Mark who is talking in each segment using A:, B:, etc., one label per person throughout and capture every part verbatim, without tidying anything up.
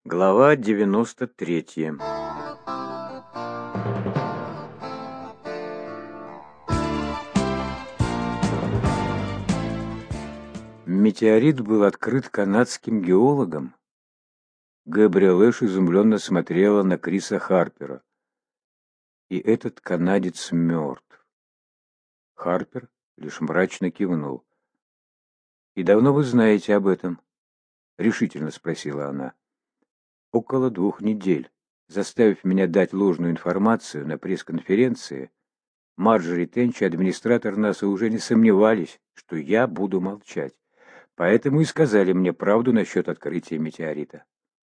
A: Глава девяносто третья. Метеорит был открыт канадским геологом. Гэбриэл Эш изумленно смотрела на Криса Харпера. И этот канадец мертв. Харпер лишь мрачно кивнул. «И давно вы знаете об этом?» — решительно спросила она. «Около двух недель. Заставив меня дать ложную информацию на пресс-конференции, Марджори Тенч и администратор НАСА уже не сомневались, что я буду молчать. Поэтому и сказали мне правду насчет открытия метеорита.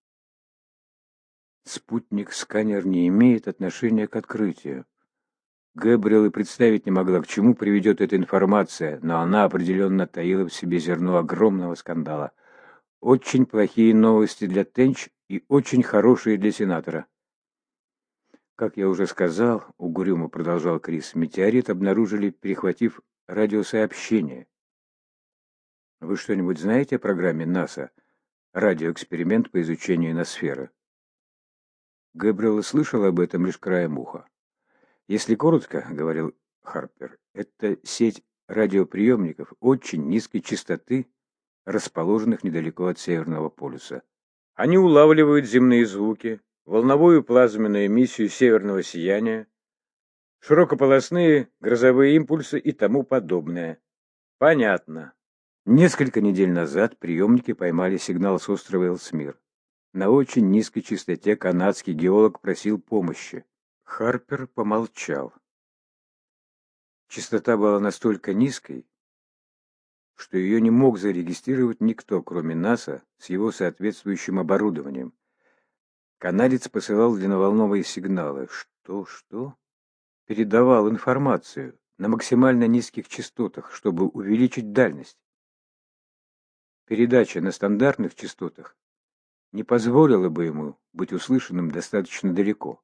A: Спутник-сканер не имеет отношения к открытию. Гэбриэл и представить не могла, к чему приведет эта информация, но она определенно таила в себе зерно огромного скандала. Очень плохие новости для Тенч и очень хорошие для сенатора. Как я уже сказал, угрюмо продолжал Крис, метеорит обнаружили, перехватив радиосообщение. Вы что-нибудь знаете о программе НАСА «Радиоэксперимент по изучению ноосферы»? Гэбриэл слышал об этом лишь краем уха. Если коротко, говорил Харпер, это сеть радиоприемников очень низкой частоты, расположенных недалеко от Северного полюса. Они улавливают земные звуки, волновую плазменную эмиссию северного сияния, широкополосные грозовые импульсы и тому подобное. Понятно. Несколько недель назад приемники поймали сигнал с острова Элсмир. На очень низкой частоте канадский геолог просил помощи. Харпер помолчал. Частота была настолько низкой, что ее не мог зарегистрировать никто, кроме НАСА, с его соответствующим оборудованием. Канадец посылал длинноволновые сигналы. Что, что? Передавал информацию на максимально низких частотах, чтобы увеличить дальность. Передача на стандартных частотах не позволила бы ему быть услышанным достаточно далеко.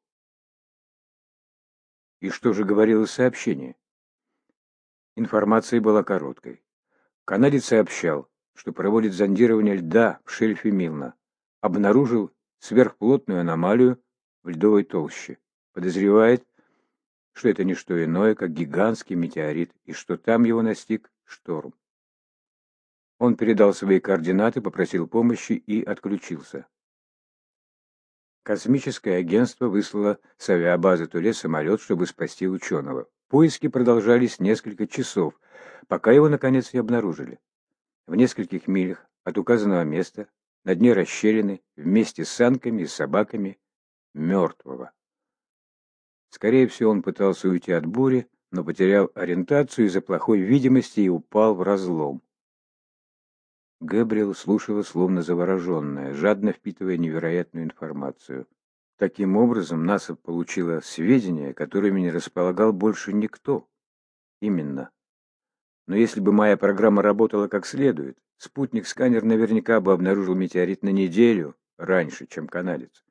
A: И что же говорило сообщение? Информация была короткой. Канадец сообщал, что проводит зондирование льда в шельфе Милна. Обнаружил сверхплотную аномалию в льдовой толще. Подозревает, что это не что иное, как гигантский метеорит, и что там его настиг шторм. Он передал свои координаты, попросил помощи и отключился. Космическое агентство выслало с авиабазы Туле самолет, чтобы спасти ученого. Поиски продолжались несколько часов, пока его наконец не обнаружили. В нескольких милях от указанного места, на дне расщелины, вместе с санками и собаками, мертвого. Скорее всего, он пытался уйти от бури, но потерял ориентацию из-за плохой видимости и упал в разлом. Гэбриэл слушала, словно завороженная, жадно впитывая невероятную информацию. Таким образом, НАСА получила сведения, которыми не располагал больше никто. Именно. Но если бы моя программа работала как следует, спутник-сканер наверняка бы обнаружил метеорит на неделю раньше, чем канадец.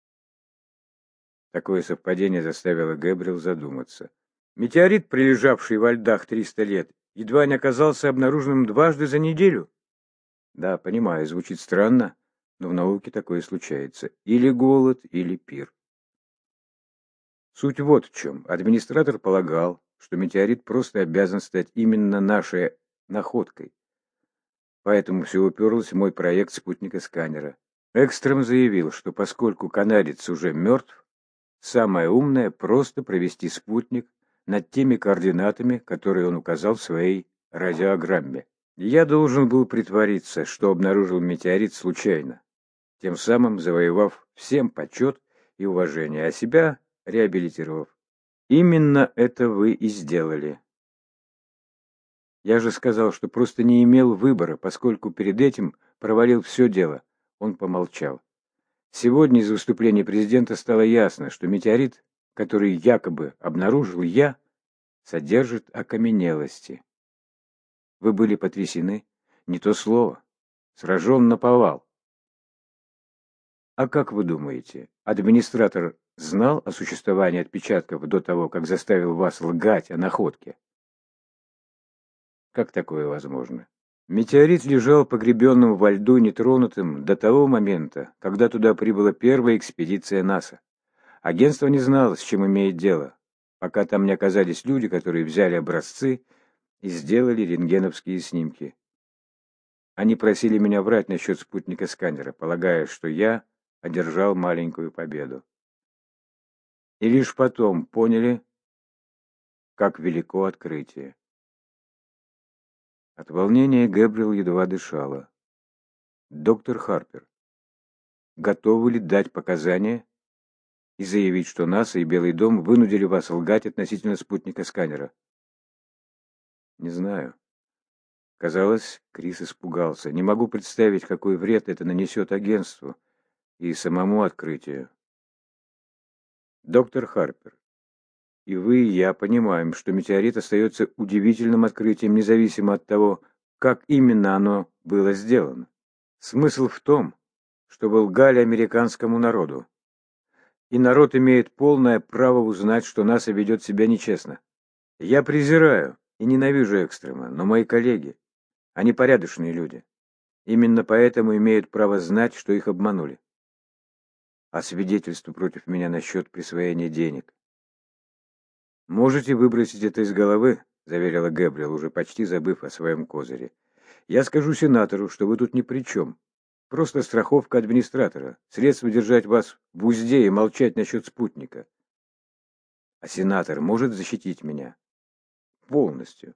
A: Такое совпадение заставило Гэбриэл задуматься. Метеорит, пролежавший во льдах триста лет, едва не оказался обнаруженным дважды за неделю. Да, понимаю, звучит странно, но в науке такое случается. Или голод, или пир. Суть вот в чем. Администратор полагал, что метеорит просто обязан стать именно нашей находкой. Поэтому все уперлось в мой проект спутника-сканера. Экстрем заявил, что поскольку канадец уже мертв, самое умное — просто провести спутник над теми координатами, которые он указал в своей радиограмме. Я должен был притвориться, что обнаружил метеорит случайно, тем самым завоевав всем почет и уважение, а себя реабилитировав. Именно это вы и сделали. Я же сказал, что просто не имел выбора, поскольку перед этим провалил все дело. Он помолчал. Сегодня из выступления президента стало ясно, что метеорит, который якобы обнаружил я, содержит окаменелости. Вы были потрясены? Не то слово. Сражен наповал. А как вы думаете, администратор знал о существовании отпечатков до того, как заставил вас лгать о находке? Как такое возможно? Метеорит лежал погребенным во льду нетронутым до того момента, когда туда прибыла первая экспедиция НАСА. Агентство не знало, с чем имеет дело, пока там не оказались люди, которые взяли образцы и сделали рентгеновские снимки. Они просили меня врать насчет спутника-сканера, полагая, что я одержал маленькую победу. И лишь потом поняли, как велико открытие. От волнения Гэбриэл едва дышала. «Доктор Харпер, готовы ли дать показания и заявить, что НАСА и Белый дом вынудили вас лгать относительно спутника-сканера?» «Не знаю». Казалось, Крис испугался. «Не могу представить, какой вред это нанесет агентству и самому открытию». «Доктор Харпер, и вы, и я понимаем, что метеорит остается удивительным открытием, независимо от того, как именно оно было сделано. Смысл в том, что вы лгали американскому народу. И народ имеет полное право узнать, что НАСА ведет себя нечестно. Я презираю и ненавижу Экстрема, но мои коллеги, они порядочные люди. Именно поэтому имеют право знать, что их обманули. А свидетельство против меня насчет присвоения денег. «Можете выбросить это из головы», — заверила Гэбриэл, уже почти забыв о своем козыре. «Я скажу сенатору, что вы тут ни при чем. Просто страховка администратора, средство держать вас в узде и молчать насчет спутника. А сенатор может защитить меня? Полностью.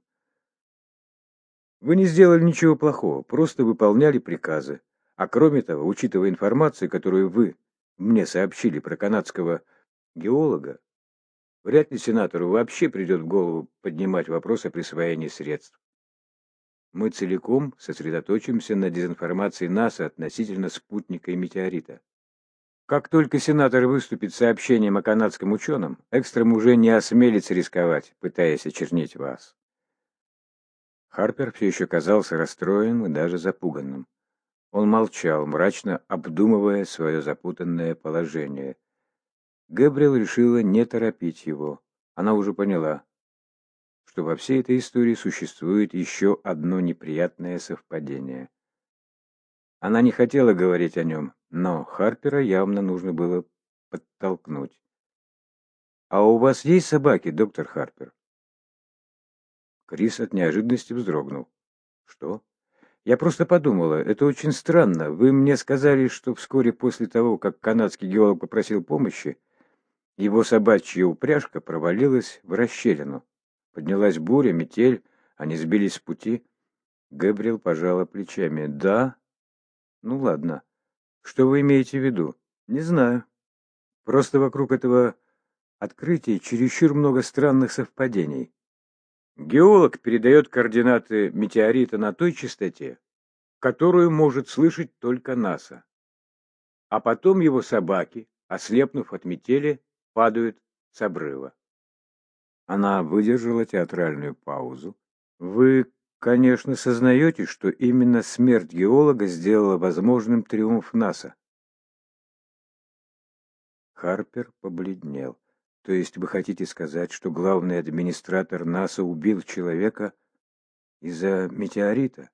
A: Вы не сделали ничего плохого, просто выполняли приказы. А кроме того, учитывая информацию, которую вы мне сообщили про канадского геолога, вряд ли сенатору вообще придет в голову поднимать вопрос о присвоении средств. Мы целиком сосредоточимся на дезинформации НАСА относительно спутника и метеорита. Как только сенатор выступит с сообщением о канадском ученом, Экстрем уже не осмелится рисковать, пытаясь очернить вас». Харпер все еще казался расстроенным и даже запуганным. Он молчал, мрачно обдумывая свое запутанное положение. Гэбриэл решила не торопить его. Она уже поняла, что во всей этой истории существует еще одно неприятное совпадение. Она не хотела говорить о нем, но Харпера явно нужно было подтолкнуть. «А у вас есть собаки, доктор Харпер?» Крис от неожиданности вздрогнул. «Что?» «Я просто подумала, это очень странно. Вы мне сказали, что вскоре после того, как канадский геолог попросил помощи, его собачья упряжка провалилась в расщелину. Поднялась буря, метель, они сбились с пути». Гэбриэл пожала плечами. «Да? Ну ладно. Что вы имеете в виду?» «Не знаю. Просто вокруг этого открытия чересчур много странных совпадений. Геолог передает координаты метеорита на той частоте, которую может слышать только НАСА. А потом его собаки, ослепнув от метели, падают с обрыва». Она выдержала театральную паузу. «Вы, конечно, сознаете, что именно смерть геолога сделала возможным триумф НАСА?» Харпер побледнел. «То есть вы хотите сказать, что главный администратор НАСА убил человека из-за метеорита?»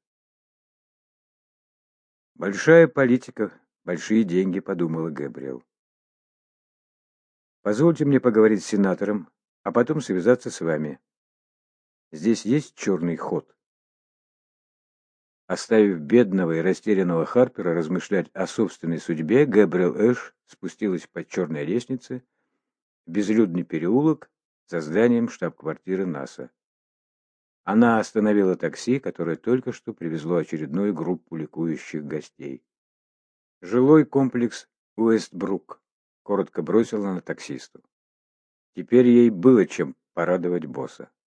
A: «Большая политика, большие деньги», — подумала Гэбриэл. «Позвольте мне поговорить с сенатором, а потом связаться с вами. Здесь есть черный ход?» Оставив бедного и растерянного Харпера размышлять о собственной судьбе, Гэбриэл Эш спустилась по черной лестнице в безлюдный переулок за зданием штаб-квартиры НАСА. Она остановила такси, которое только что привезло очередную группу ликующих гостей. «Жилой комплекс Уэстбрук», — коротко бросила она таксисту. Теперь ей было чем порадовать босса.